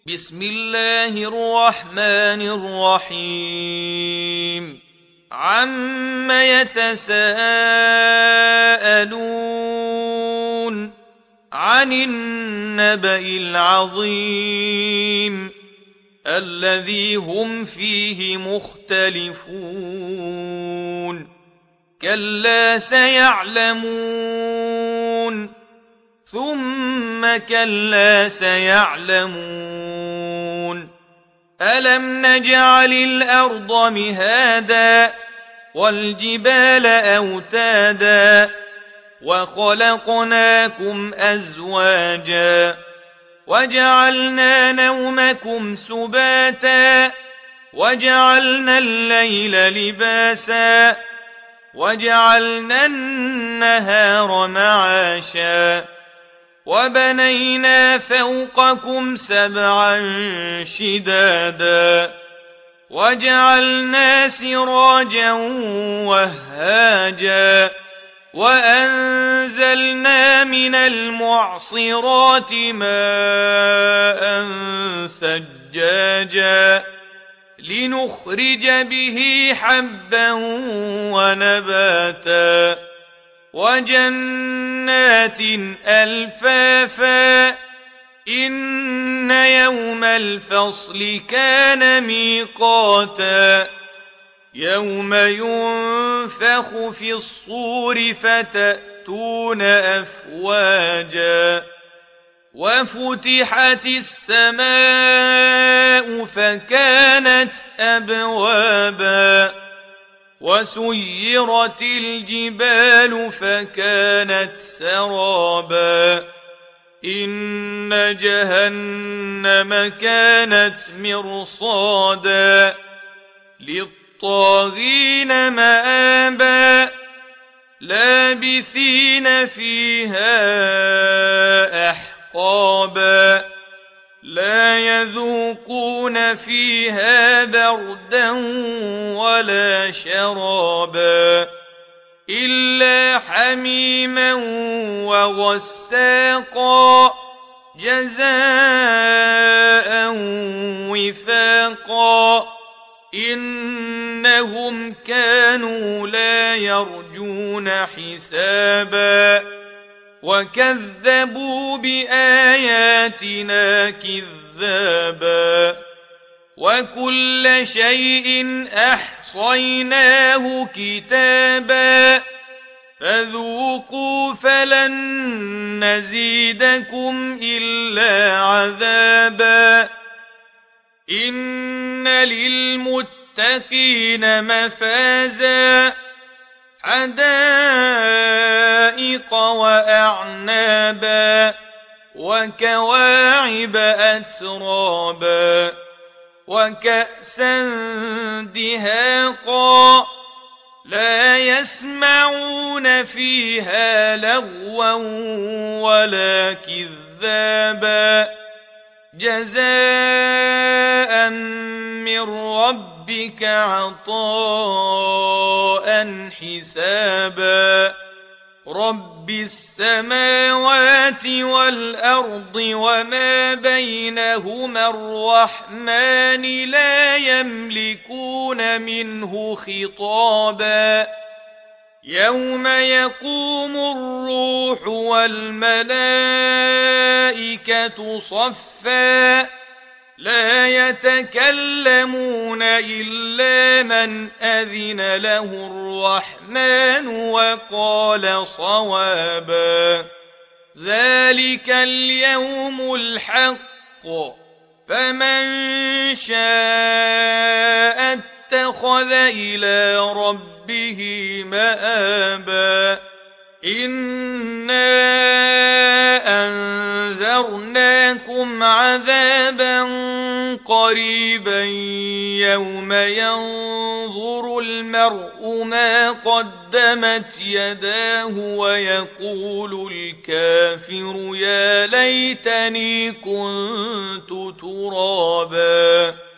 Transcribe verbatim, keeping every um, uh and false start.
بسم الله الرحمن الرحيم عم يتساءلون عن النبأ العظيم الذي هم فيه مختلفون كلا سيعلمون ثم كلا سيعلمون ألم نجعل الأرض مهادا والجبال أوتادا وخلقناكم أزواجا وجعلنا نومكم سباتا وجعلنا الليل لباسا وجعلنا النهار معاشا وبنينا فوقكم سبعا شدادا وجعلنا سراجا وهاجا وأنزلنا من المعصرات ماء ثجاجا لنخرج به حبا ونباتا وجنات ألفافا إن يوم الفصل كان ميقاتا يوم ينفخ في الصور فتأتون أفواجا وفتحت السماء فكانت أبوابا وسيرت الجبال فكانت سرابا إن جهنم كانت مرصادا للطاغين مآبا لابثين فيها أحقابا لا يذوقون فيها بردا ولا شرابا إلا حميما وغساقا جزاء وفاقا إنهم كانوا لا يرجون حسابا وكذبوا بآياتنا كذابا وكل شيء أحصيناه كتابا فذوقوا فلن نزيدكم إلا عذابا إن للمتقين مفازا حدائق وأعنابا وكواعب أترابا وكأسا دهاقا لا يسمعون فيها لغوا ولا كذابا جزاء من ربك عطاء حسابا رب السماوات والأرض وما بينهما الرحمن لا يملكون منه خطابا يوم يقوم الروح والملائكة صفا لا يتكلمون إلا من أذن له الرحمن وقال صوابا ذلك اليوم الحق فمن شاء اتخذ إلى ربه مآبا إنا أنذرناكم عذابا قريبا يوم ينظر المرء ما قدمت يداه ويقول الكافر يا ليتني كنت ترابا